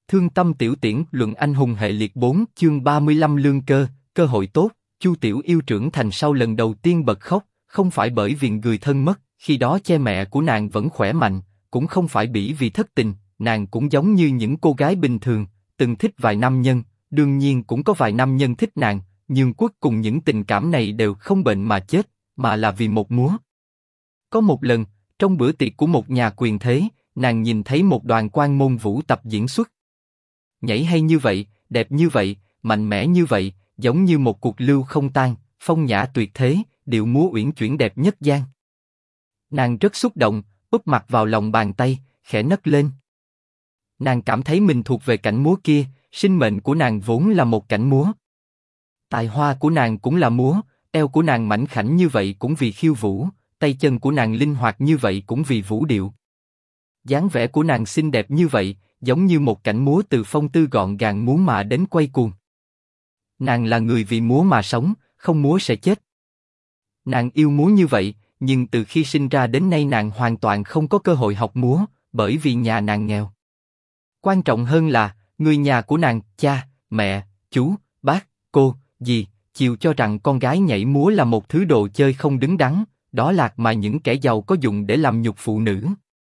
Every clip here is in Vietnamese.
Thương tâm tiểu tiễn luận anh hùng hệ liệt 4 chương 35 lương cơ, cơ hội tốt. Chu Tiểu Yêu trưởng thành sau lần đầu tiên bật khóc, không phải bởi vì người thân mất, khi đó cha mẹ của nàng vẫn khỏe mạnh, cũng không phải bởi vì thất tình, nàng cũng giống như những cô gái bình thường, từng thích vài nam nhân, đương nhiên cũng có vài nam nhân thích nàng, nhưng cuối cùng những tình cảm này đều không bệnh mà chết, mà là vì một múa. Có một lần, trong bữa tiệc của một nhà quyền thế, nàng nhìn thấy một đoàn Quan Môn Vũ tập diễn xuất. Nhảy hay như vậy, đẹp như vậy, mạnh mẽ như vậy, giống như một cuộc lưu không tan, phong nhã tuyệt thế, điệu múa uyển chuyển đẹp nhất gian. Nàng rất xúc động, úp mặt vào lòng bàn tay, khẽ nấc lên. Nàng cảm thấy mình thuộc về cảnh múa kia, sinh mệnh của nàng vốn là một cảnh múa. Tài hoa của nàng cũng là múa, eo của nàng mảnh khảnh như vậy cũng vì khiêu vũ, tay chân của nàng linh hoạt như vậy cũng vì vũ điệu. Dáng vẻ của nàng xinh đẹp như vậy, giống như một cảnh múa từ phong tư gọn gàng múa mà đến quay cuồng. Nàng là người vì múa mà sống, không múa sẽ chết. Nàng yêu múa như vậy, nhưng từ khi sinh ra đến nay nàng hoàn toàn không có cơ hội học múa, bởi vì nhà nàng nghèo. Quan trọng hơn là, người nhà của nàng, cha, mẹ, chú, bác, cô, dì, chiều cho rằng con gái nhảy múa là một thứ đồ chơi không đứng đắn, đó là mà những kẻ giàu có dùng để làm nhục phụ nữ.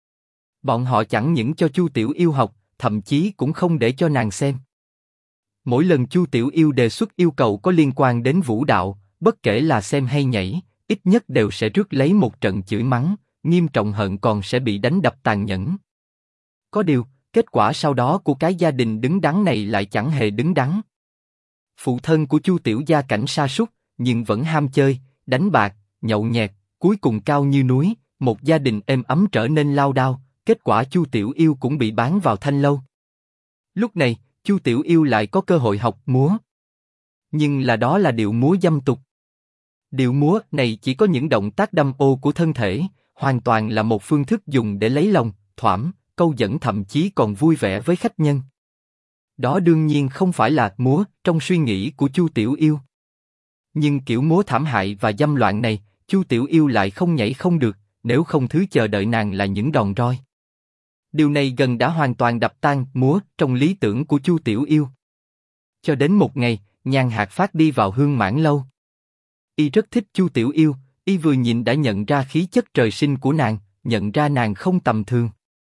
Bọn họ chẳng những cho Chu Tiểu Yêu học, thậm chí cũng không để cho nàng xem. Mỗi lần Chu Tiểu Yêu đề xuất yêu cầu có liên quan đến vũ đạo, bất kể là xem hay nhảy, ít nhất đều sẽ rước lấy một trận chửi mắng, nghiêm trọng hơn còn sẽ bị đánh đập tàn nhẫn. Có điều, kết quả sau đó của cái gia đình đứng đắn này lại chẳng hề đứng đắn. Phụ thân của Chu Tiểu gia cảnh sa sút, nhưng vẫn ham chơi, đánh bạc, nhậu nhẹt, cuối cùng cao như núi, một gia đình êm ấm trở nên lao đao. Kết quả Chu Tiểu Yêu cũng bị bán vào thanh lâu. Lúc này, Chu Tiểu Yêu lại có cơ hội học múa. Nhưng đó là điệu múa dâm tục. Điệu múa này chỉ có những động tác đâm ô của thân thể, hoàn toàn là một phương thức dùng để lấy lòng, thoảm, câu dẫn thậm chí còn vui vẻ với khách nhân. Đó đương nhiên không phải là múa trong suy nghĩ của Chu Tiểu Yêu. Nhưng kiểu múa thảm hại và dâm loạn này, Chu Tiểu Yêu lại không nhảy không được, nếu không thứ chờ đợi nàng là những đòn roi. Điều này gần đã hoàn toàn đập tan múa trong lý tưởng của Chu Tiểu Yêu. Cho đến một ngày, Nhan Hạc Phát đi vào Hương Mãn lâu. Y rất thích Chu Tiểu Yêu, y vừa nhìn đã nhận ra khí chất trời sinh của nàng, nhận ra nàng không tầm thường.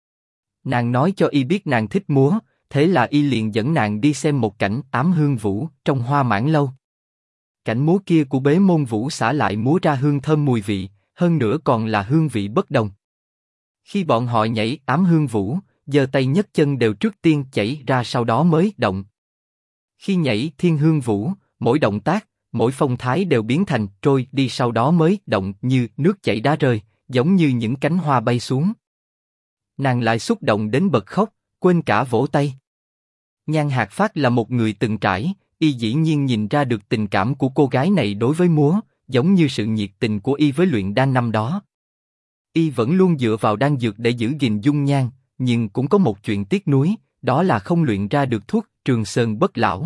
Nàng nói cho y biết nàng thích múa, thế là y liền dẫn nàng đi xem một cảnh ám hương vũ trong Hoa Mãn lâu. Cảnh múa kia của Bế Môn Vũ xả lại múa ra hương thơm mùi vị, hơn nữa còn là hương vị bất đồng. Khi bọn họ nhảy ám hương vũ, giơ tay nhấc chân đều trước tiên chảy ra sau đó mới động. Khi nhảy thiên hương vũ, mỗi động tác, mỗi phong thái đều biến thành trôi đi sau đó mới động như nước chảy đá rơi, giống như những cánh hoa bay xuống. Nàng lại xúc động đến bật khóc, quên cả vỗ tay. Nhan Hạc Phát là một người từng trải, y dĩ nhiên nhìn ra được tình cảm của cô gái này đối với múa, giống như sự nhiệt tình của y với luyện đan năm đó. Y vẫn luôn dựa vào đan dược để giữ gìn dung nhan, nhưng cũng có một chuyện tiếc nuối, đó là không luyện ra được thuốc Trường Sơn bất lão.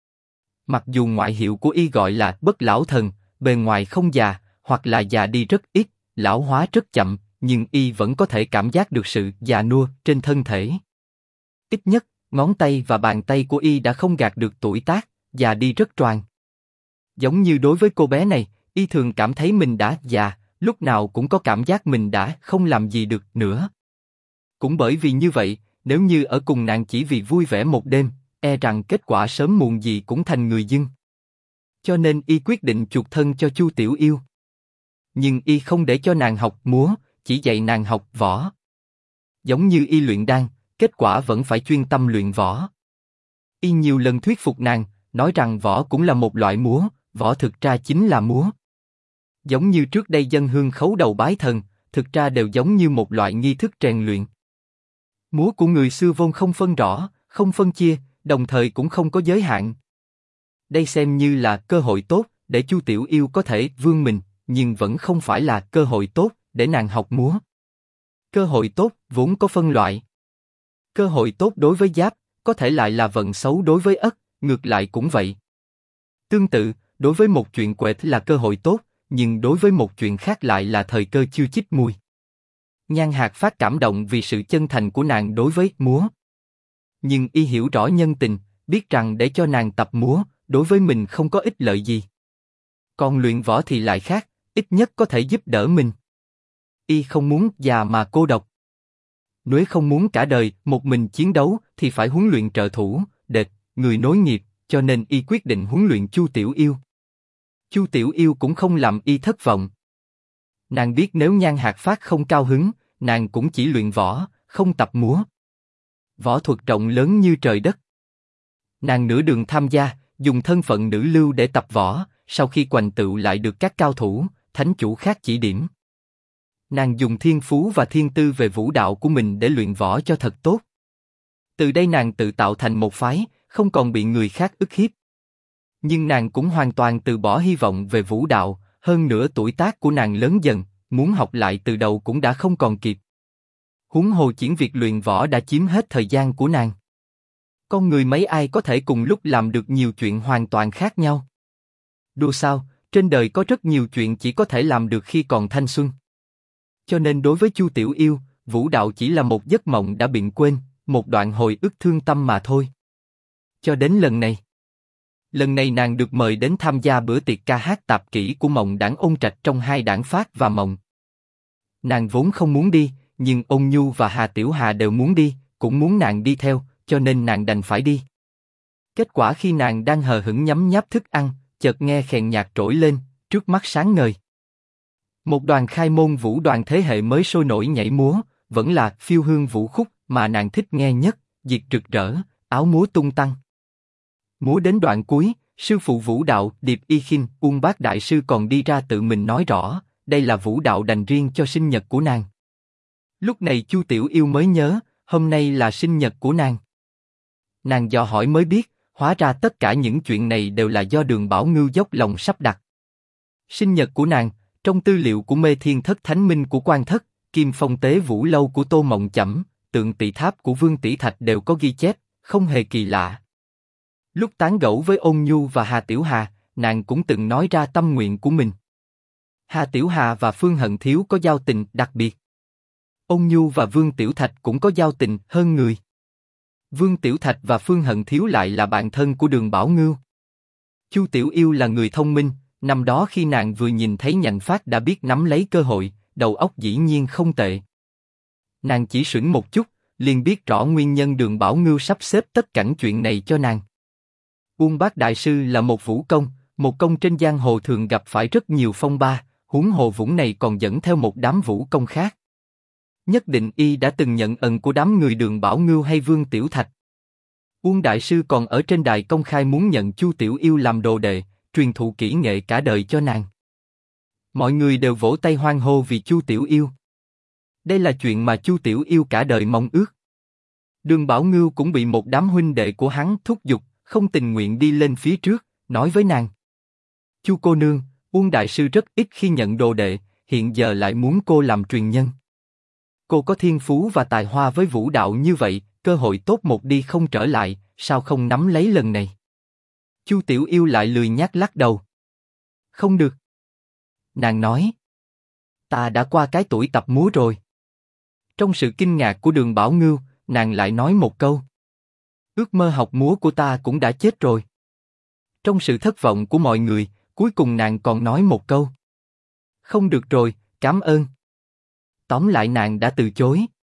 Mặc dù ngoại hiệu của y gọi là bất lão thần, bề ngoài không già, hoặc là già đi rất ít, lão hóa rất chậm, nhưng y vẫn có thể cảm giác được sự già nua trên thân thể. Ít nhất, ngón tay và bàn tay của y đã không gạt được tuổi tác, già đi rất choàng. Giống như đối với cô bé này, y thường cảm thấy mình đã già, lúc nào cũng có cảm giác mình đã không làm gì được nữa. Cũng bởi vì như vậy, nếu như ở cùng nàng chỉ vì vui vẻ một đêm, e rằng kết quả sớm muộn gì cũng thành người dưng. Cho nên y quyết định chuộc thân cho Chu Tiểu Yêu. Nhưng y không để cho nàng học múa, chỉ dạy nàng học võ. Giống như y luyện đan, kết quả vẫn phải chuyên tâm luyện võ. Y nhiều lần thuyết phục nàng, nói rằng võ cũng là một loại múa, võ thực ra chính là múa. Giống như trước đây dân hương khấu đầu bái thần, thực ra đều giống như một loại nghi thức rèn luyện. Múa của người xưa vốn không phân rõ, không phân chia, đồng thời cũng không có giới hạn. Đây xem như là cơ hội tốt để Chu Tiểu Yêu có thể vươn mình, nhưng vẫn không phải là cơ hội tốt để nàng học múa. Cơ hội tốt vốn có phân loại. Cơ hội tốt đối với Giáp, có thể lại là vận xấu đối với Ất, ngược lại cũng vậy. Tương tự, đối với một chuyện quệt là cơ hội tốt, nhưng đối với một chuyện khác lại là thời cơ chiêu chích mùi. Nhan Hạc Phát cảm động vì sự chân thành của nàng đối với múa. nhưng y hiểu rõ nhân tình, biết rằng để cho nàng tập múa, đối với mình không có ích lợi gì. Còn luyện võ thì lại khác, ít nhất có thể giúp đỡ mình. Y không muốn già mà cô độc. Nếu không muốn cả đời một mình chiến đấu thì phải huấn luyện trợ thủ, đệt, người nối nghiệp, cho nên y quyết định huấn luyện Chu Tiểu Yêu. Chu Tiểu Yêu cũng không làm y thất vọng. Nàng biết nếu Nhan Hạc Phát không cao hứng, nàng cũng chỉ luyện võ, không tập múa. Võ thuật rộng lớn như trời đất. Nàng nửa đường tham gia, dùng thân phận nữ lưu để tập võ, sau khi thành tựu lại được các cao thủ, thánh chủ khác chỉ điểm. Nàng dùng thiên phú và thiên tư về vũ đạo của mình để luyện võ cho thật tốt. Từ đây nàng tự tạo thành một phái, không còn bị người khác ức hiếp. Nhưng nàng cũng hoàn toàn từ bỏ hy vọng về vũ đạo, hơn nữa tuổi tác của nàng lớn dần, muốn học lại từ đầu cũng đã không còn kịp. Huống hồ chỉ việc luyện võ đã chiếm hết thời gian của nàng. Con người mấy ai có thể cùng lúc làm được nhiều chuyện hoàn toàn khác nhau. Đùa sao, trên đời có rất nhiều chuyện chỉ có thể làm được khi còn thanh xuân. Cho nên đối với Chu Tiểu Yêu, vũ đạo chỉ là một giấc mộng đã bị quên, một đoạn hồi ức thương tâm mà thôi. Cho đến lần này nàng được mời đến tham gia bữa tiệc ca hát tạp kỹ của Mộng Đảng Ôn Trạch trong hai đảng Phát và Mộng. Nàng vốn không muốn đi, nhưng Ôn Nhu và Hà Tiểu Hà đều muốn đi, cũng muốn nàng đi theo, cho nên nàng đành phải đi. Kết quả khi nàng đang hờ hững nhấm nháp thức ăn, chợt nghe kèn nhạc trỗi lên, trước mắt sáng ngời. Một đoàn khai môn vũ đoàn thế hệ mới sôi nổi nhảy múa, vẫn là phiêu hương vũ khúc mà nàng thích nghe nhất, diệt rực rỡ, áo múa tung tăng. Múa đến đoạn cuối, sư phụ vũ đạo Điệp Y Khinh, Uông Bác đại sư còn đi ra tự mình nói rõ, đây là vũ đạo dành riêng cho sinh nhật của nàng. Lúc này Chu Tiểu Yêu mới nhớ, hôm nay là sinh nhật của nàng. Nàng dò hỏi mới biết, hóa ra tất cả những chuyện này đều là do Đường Bảo Ngưu dốc lòng sắp đặt. Sinh nhật của nàng, trong tư liệu của Mê Thiên Thất Thánh Minh của Quan Thất, Kim Phong Tế Vũ Lâu của Tô Mộng Chẩm, Tượng Tỳ Tháp của Vương Tỷ Thạch đều có ghi chép, không hề kỳ lạ. Lúc tán gẫu với Ôn Nhu và Hà Tiểu Hà, nàng cũng từng nói ra tâm nguyện của mình. Hà Tiểu Hà và Phương Hận Thiếu có giao tình đặc biệt. Ôn Nhu và Vương Tiểu Thạch cũng có giao tình hơn người. Vương Tiểu Thạch và Phương Hận Thiếu lại là bạn thân của Đường Bảo Ngưu. Chu Tiểu Yêu là người thông minh, năm đó khi nàng vừa nhìn thấy Nhạnh Phát đã biết nắm lấy cơ hội, đầu óc dĩ nhiên không tệ. Nàng chỉ sửng một chút, liền biết rõ nguyên nhân Đường Bảo Ngưu sắp xếp tất cả chuyện này cho nàng. Uông Bác đại sư là một vũ công, một công trên giang hồ thường gặp phải rất nhiều phong ba, huống hồ vũng này còn dẫn theo một đám vũ công khác. Nhất định y đã từng nhận ẩn của đám người Đường Bảo Ngưu hay Vương Tiểu Thạch. Uông đại sư còn ở trên đài công khai muốn nhận Chu Tiểu Yêu làm đồ đệ, truyền thụ kỹ nghệ cả đời cho nàng. Mọi người đều vỗ tay hoan hô vì Chu Tiểu Yêu. Đây là chuyện mà Chu Tiểu Yêu cả đời mong ước. Đường Bảo Ngưu cũng bị một đám huynh đệ của hắn thúc giục, không tình nguyện đi lên phía trước, nói với nàng: Chu cô nương, Uông đại sư rất ít khi nhận đồ đệ, hiện giờ lại muốn cô làm truyền nhân. Cô có thiên phú và tài hoa với vũ đạo như vậy, cơ hội tốt một đi không trở lại, sao không nắm lấy lần này? Chu Tiểu Yêu lại lười nhác lắc đầu. Không được. Nàng nói: Ta đã qua cái tuổi tập múa rồi. Trong sự kinh ngạc của Đường Bảo Ngưu, nàng lại nói một câu: Ước mơ học múa của ta cũng đã chết rồi. Trong sự thất vọng của mọi người, cuối cùng nàng còn nói một câu: Không được rồi, cảm ơn. Tóm lại nàng đã từ chối.